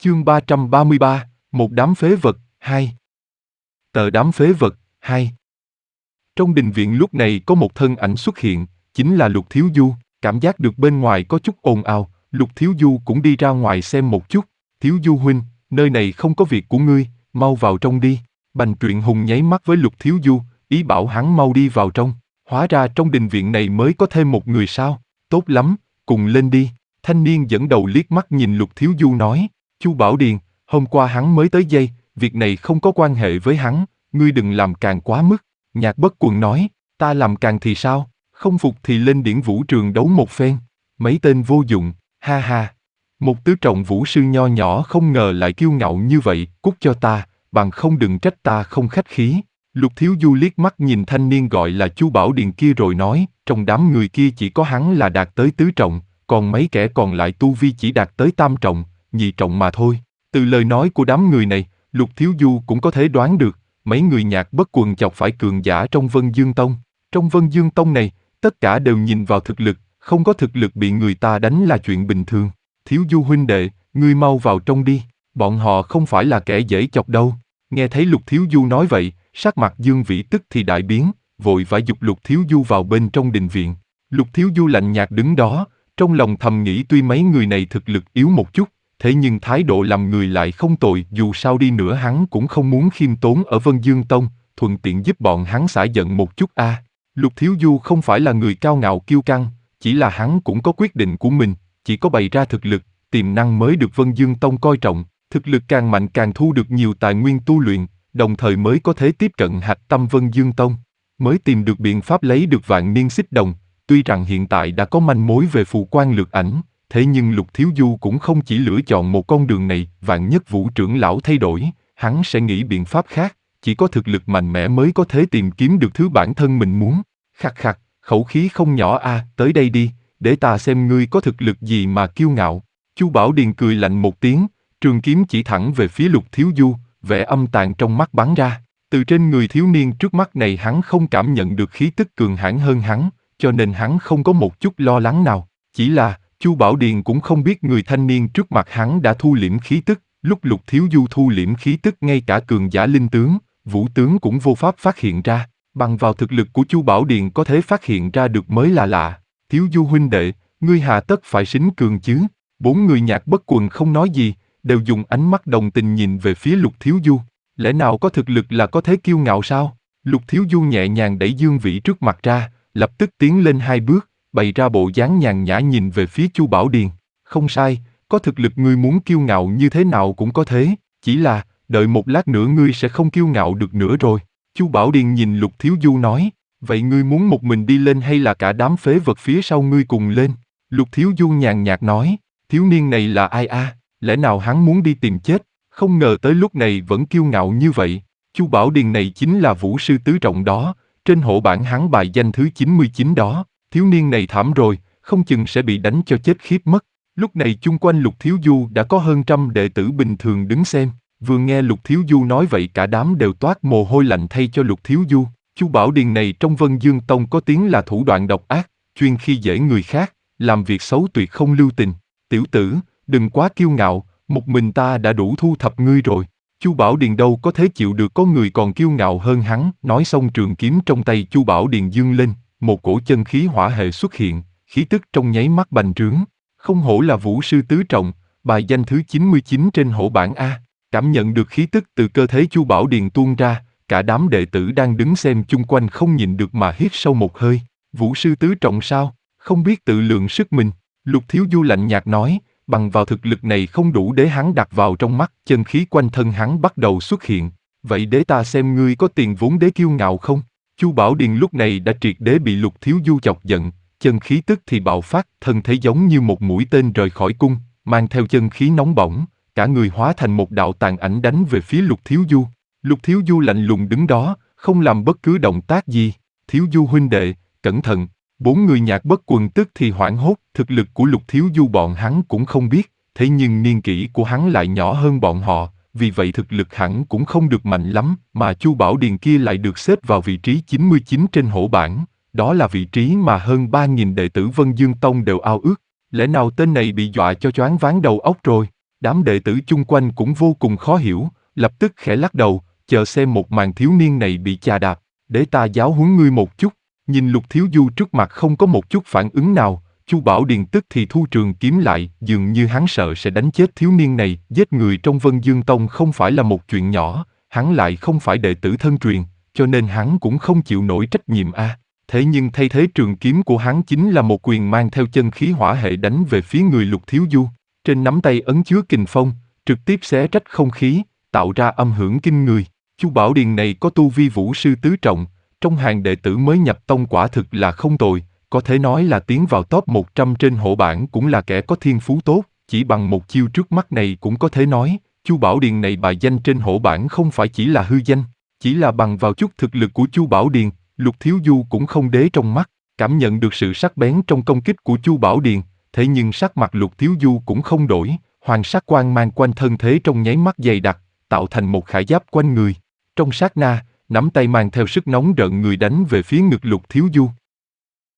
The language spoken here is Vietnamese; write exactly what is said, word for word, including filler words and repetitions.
Chương ba trăm ba mươi ba, một đám phế vật, hai. Tờ đám phế vật, hai. Trong đình viện lúc này có một thân ảnh xuất hiện, chính là Lục Thiếu Du. Cảm giác được bên ngoài có chút ồn ào, Lục Thiếu Du cũng đi ra ngoài xem một chút. Thiếu Du huynh, nơi này không có việc của ngươi, mau vào trong đi. Bành Truyện Hùng nháy mắt với Lục Thiếu Du, ý bảo hắn mau đi vào trong. Hóa ra trong đình viện này mới có thêm một người sao? Tốt lắm, cùng lên đi. Thanh niên dẫn đầu liếc mắt nhìn Lục Thiếu Du nói. Chu Bảo Điền, hôm qua hắn mới tới dây, việc này không có quan hệ với hắn, ngươi đừng làm càng quá mức. Nhạc Bất Quần nói, ta làm càng thì sao, không phục thì lên điển vũ trường đấu một phen. Mấy tên vô dụng, ha ha. Một tứ trọng vũ sư nho nhỏ không ngờ lại kiêu ngạo như vậy, cút cho ta, bằng không đừng trách ta không khách khí. Lục Thiếu Du liếc mắt nhìn thanh niên gọi là Chu Bảo Điền kia rồi nói, trong đám người kia chỉ có hắn là đạt tới tứ trọng, còn mấy kẻ còn lại tu vi chỉ đạt tới tam trọng, nhị trọng mà thôi. Từ lời nói của đám người này, Lục Thiếu Du cũng có thể đoán được, mấy người Nhạc Bất Quần chọc phải cường giả trong Vân Dương Tông. Trong Vân Dương Tông này, tất cả đều nhìn vào thực lực, không có thực lực bị người ta đánh là chuyện bình thường. Thiếu Du huynh đệ, ngươi mau vào trong đi, bọn họ không phải là kẻ dễ chọc đâu. Nghe thấy Lục Thiếu Du nói vậy, sắc mặt Dương Vĩ tức thì đại biến, vội vã giục Lục Thiếu Du vào bên trong đình viện. Lục Thiếu Du lạnh nhạt đứng đó, trong lòng thầm nghĩ tuy mấy người này thực lực yếu một chút, thế nhưng thái độ làm người lại không tồi, dù sao đi nữa hắn cũng không muốn khiêm tốn ở Vân Dương Tông, thuận tiện giúp bọn hắn xả giận một chút a. À, Lục Thiếu Du không phải là người cao ngạo kiêu căng, chỉ là hắn cũng có quyết định của mình, chỉ có bày ra thực lực, tiềm năng mới được Vân Dương Tông coi trọng, thực lực càng mạnh càng thu được nhiều tài nguyên tu luyện, đồng thời mới có thể tiếp cận hạch tâm Vân Dương Tông, mới tìm được biện pháp lấy được vạn niên xích đồng. Tuy rằng hiện tại đã có manh mối về phù quan lược ảnh, thế nhưng Lục Thiếu Du cũng không chỉ lựa chọn một con đường này, vạn nhất Vũ trưởng lão thay đổi, hắn sẽ nghĩ biện pháp khác, chỉ có thực lực mạnh mẽ mới có thể tìm kiếm được thứ bản thân mình muốn. Khắc khắc, khẩu khí không nhỏ a, à, tới đây đi, để ta xem ngươi có thực lực gì mà kiêu ngạo. Chu Bảo Điền cười lạnh một tiếng, trường kiếm chỉ thẳng về phía Lục Thiếu Du, vẻ âm tàn trong mắt bắn ra. Từ trên người thiếu niên trước mắt này hắn không cảm nhận được khí tức cường hãn hơn hắn, cho nên hắn không có một chút lo lắng nào. Chỉ là, Chu Bảo Điền cũng không biết người thanh niên trước mặt hắn đã thu liễm khí tức, lúc Lục Thiếu Du thu liễm khí tức ngay cả cường giả linh tướng, vũ tướng cũng vô pháp phát hiện ra, bằng vào thực lực của Chu Bảo Điền có thể phát hiện ra được mới là lạ. Thiếu Du huynh đệ, ngươi hà tất phải sính cường chứ? Bốn người Nhạc Bất Quần không nói gì, đều dùng ánh mắt đồng tình nhìn về phía Lục Thiếu Du. Lẽ nào có thực lực là có thế kiêu ngạo sao? Lục Thiếu Du nhẹ nhàng đẩy Dương Vĩ trước mặt ra, lập tức tiến lên hai bước, bày ra bộ dáng nhàn nhã nhìn về phía Chu Bảo Điền. Không sai, có thực lực ngươi muốn kiêu ngạo như thế nào cũng có thế, chỉ là, đợi một lát nữa ngươi sẽ không kiêu ngạo được nữa rồi. Chu Bảo Điền nhìn Lục Thiếu Du nói, vậy ngươi muốn một mình đi lên hay là cả đám phế vật phía sau ngươi cùng lên? Lục Thiếu Du nhàn nhạt nói, thiếu niên này là ai a? À? Lẽ nào hắn muốn đi tìm chết? Không ngờ tới lúc này vẫn kiêu ngạo như vậy. Chu Bảo Điền này chính là vũ sư tứ trọng đó, trên hộ bảng hắn bài danh thứ chín mươi chín đó. Thiếu niên này thảm rồi, không chừng sẽ bị đánh cho chết khiếp mất. Lúc này chung quanh Lục Thiếu Du đã có hơn trăm đệ tử bình thường đứng xem. Vừa nghe Lục Thiếu Du nói vậy cả đám đều toát mồ hôi lạnh thay cho Lục Thiếu Du. Chu Bảo Điền này trong Vân Dương Tông có tiếng là thủ đoạn độc ác, chuyên khi dễ người khác, làm việc xấu tuyệt không lưu tình. Tiểu tử, đừng quá kiêu ngạo, một mình ta đã đủ thu thập ngươi rồi. Chu Bảo Điền đâu có thể chịu được có người còn kiêu ngạo hơn hắn. Nói xong trường kiếm trong tay Chu Bảo Điền dương lên, một cổ chân khí hỏa hệ xuất hiện, khí tức trong nháy mắt bành trướng. Không hổ là vũ sư tứ trọng, bài danh thứ chín mươi chín trên hổ bảng A. Cảm nhận được khí tức từ cơ thể Chu Bảo Điền tuôn ra, cả đám đệ tử đang đứng xem chung quanh không nhịn được mà hít sâu một hơi. Vũ sư tứ trọng sao? Không biết tự lượng sức mình. Lục Thiếu Du lạnh nhạt nói, bằng vào thực lực này không đủ để hắn đặt vào trong mắt, chân khí quanh thân hắn bắt đầu xuất hiện. Vậy để ta xem ngươi có tiền vốn để kiêu ngạo không? Chu Bảo Điền lúc này đã triệt để bị Lục Thiếu Du chọc giận, chân khí tức thì bạo phát, thân thể giống như một mũi tên rời khỏi cung, mang theo chân khí nóng bỏng, cả người hóa thành một đạo tàn ảnh đánh về phía Lục Thiếu Du. Lục Thiếu Du lạnh lùng đứng đó, không làm bất cứ động tác gì. Thiếu Du huynh đệ, cẩn thận. Bốn người Nhạc Bất Quần tức thì hoảng hốt, thực lực của Lục Thiếu Du bọn hắn cũng không biết, thế nhưng niên kỷ của hắn lại nhỏ hơn bọn họ, vì vậy thực lực hẳn cũng không được mạnh lắm, mà Chu Bảo Điền kia lại được xếp vào vị trí chín mươi chín trên hổ bảng, đó là vị trí mà hơn ba nghìn đệ tử Vân Dương Tông đều ao ước. Lẽ nào tên này bị dọa cho choáng váng đầu óc rồi? Đám đệ tử chung quanh cũng vô cùng khó hiểu, lập tức khẽ lắc đầu, chờ xem một màn thiếu niên này bị chà đạp, để ta giáo huấn ngươi một chút. Nhìn Lục Thiếu Du trước mặt không có một chút phản ứng nào, Chu Bảo Điền tức thì thu trường kiếm lại, dường như hắn sợ sẽ đánh chết thiếu niên này. Giết người trong Vân Dương Tông không phải là một chuyện nhỏ, hắn lại không phải đệ tử thân truyền, cho nên hắn cũng không chịu nổi trách nhiệm a. À. Thế nhưng thay thế trường kiếm của hắn chính là một quyền mang theo chân khí hỏa hệ đánh về phía người Lục Thiếu Du. Trên nắm tay ấn chứa kình phong, trực tiếp xé rách không khí, tạo ra âm hưởng kinh người. Chu Bảo Điền này có tu vi vũ sư tứ trọng, trong hàng đệ tử mới nhập tông quả thực là không tồi, có thể nói là tiến vào top một trăm trên hổ bảng cũng là kẻ có thiên phú tốt, chỉ bằng một chiêu trước mắt này cũng có thể nói, Chu Bảo Điền này bài danh trên hổ bảng không phải chỉ là hư danh, chỉ là bằng vào chút thực lực của Chu Bảo Điền, Lục Thiếu Du cũng không đế trong mắt, cảm nhận được sự sắc bén trong công kích của Chu Bảo Điền, thế nhưng sắc mặt Lục Thiếu Du cũng không đổi, hoàng sắc quang mang quanh thân thế trong nháy mắt dày đặc, tạo thành một khải giáp quanh người. Trong sát na, nắm tay mang theo sức nóng rợn người đánh về phía ngực Lục Thiếu Du.